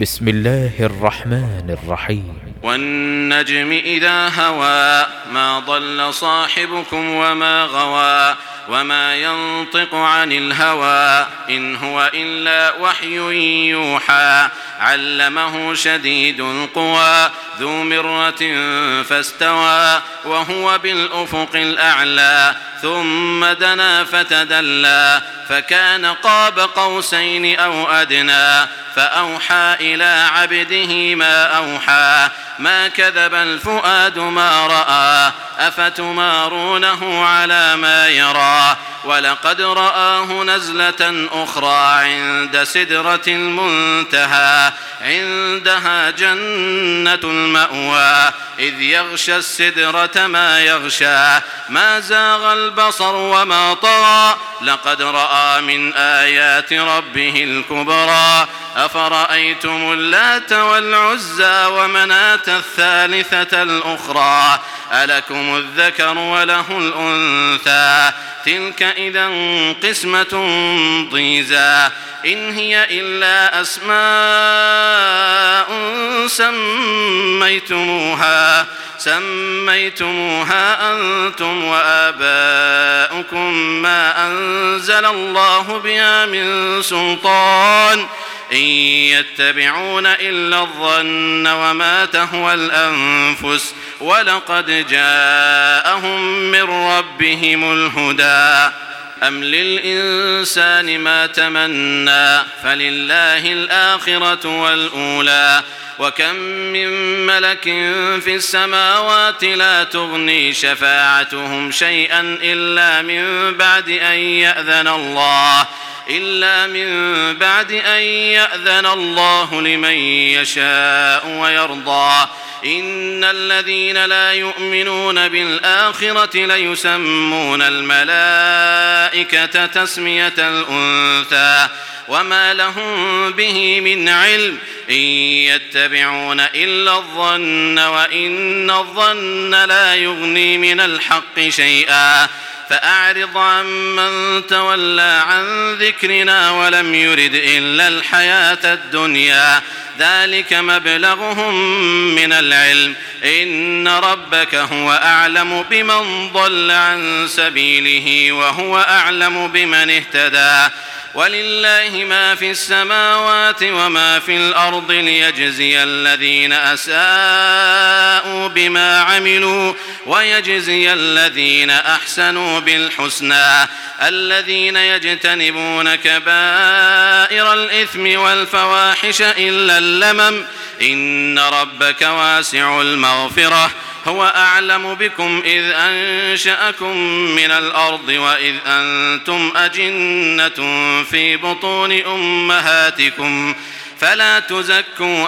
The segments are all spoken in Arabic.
بسم الله الرحمن الرحيم. والنجم إذا هوى ما ضل صاحبكم وما غوى وما ينطق عن الهوى إن هو إلا وحي يوحى علمه شديد القوى ذو مرة فاستوى وهو بالأفق الأعلى ثم دنا فتدلى فكان قاب قوسين أو أدنى فأوحى إلى عبده ما أوحى ما كذب الفؤاد ما رأى أفتمارونه على ما يرى ولقد رآه نزلة أخرى عند سدرة المنتهى عندها جنة المأوى إذ يغشى السدرة ما يغشى ما زاغ البصر وما طغى لقد رأى من آيات ربه الكبرى أفرأيتم اللات والعزى ومناة الثالثة الأخرى ألكم الذكر وله الأنثى تلك إذا قسمة ضيزى إن هي إلا أسماء سميتموها أنتم وآباؤكم ما أنزل الله بها من سلطان إن يتبعون إلا الظن وما تهوى الأنفس ولقد جاءهم من ربهم الهدى أم للإنسان ما تمنى فلله الآخرة والأولى وكم من ملك في السماوات لا تغني شفاعتهم شيئا إلا من بعد أن يأذن الله لمن يشاء ويرضى إن الذين لا يؤمنون بالآخرة ليسمون الملائكة تسمية الأنثى وما لهم به من علم إن يتبعون إلا الظن وإن الظن لا يغني من الحق شيئا فأعرض عمن تولى عن ذكرنا ولم يرد إلا الحياة الدنيا ذلك مبلغهم من العلم إن ربك هو أعلم بمن ضل عن سبيله وهو أعلم بمن اهتدى ولله ما في السماوات وما في الأرض ليجزي الذين أساءوا بما عملوا ويجزي الذين أحسنوا بالحسنى الذين يجتنبون كبائر الإثم والفواحش إلا اللمم إن ربك واسع المغفرة هو أعلم بكم إذ أنشأكم من الأرض وإذ أنتم أجنة في بطون أمهاتكم فلا تزكوا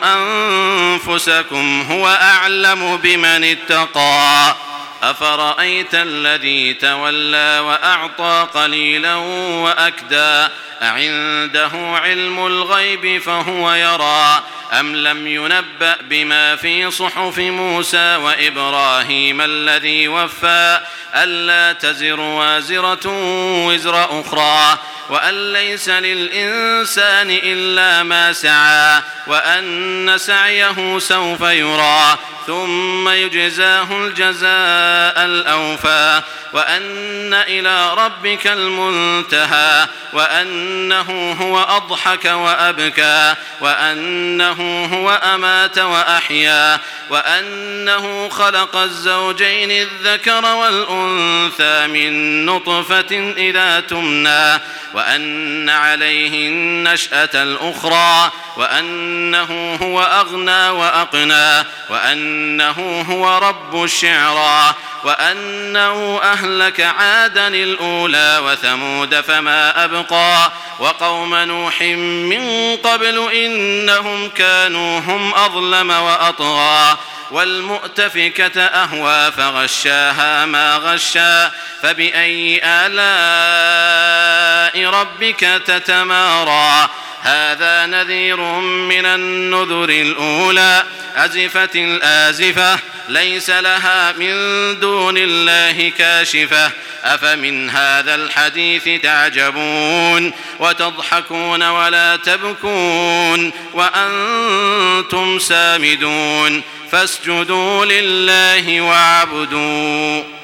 أنفسكم هو أعلم بمن اتقى أفرأيت الذي تولى وأعطى قليلا وأكدى أعنده علم الغيب فهو يرى أم لم ينبأ بما في صحف موسى وإبراهيم الذي وفى ألا تزر وازرة وزر أخرى وأن ليس للإنسان إلا ما سعى وأن سعيه سوف يرى ثم يجزاه الجزاء الأوفى وأن إلى ربك المنتهى وأنه هو أضحك وأبكى وأنه هو أمات وأحيا وأنه خلق الزوجين الذكر والأنثى من نطفة إذا تمنى وأن عليه النشأة الأخرى وأنه هو أغنى وأقنى وأنه هو رب الشعرى وأنه أهلك عادا الأولى وثمود فما أبقى وقوم نوح من قبل إنهم كانوا هم أظلم وأطغى والمؤتفكة أهوى فغشاها ما غشى فبأي آلاء ربك تتمارى هذا نذير من النذر الأولى أزفت الآزفة ليس لها من دون الله كاشفة أفمن هذا الحديث تعجبون وتضحكون ولا تبكون وأنتم سامدون فاسجدوا لله واعبدوا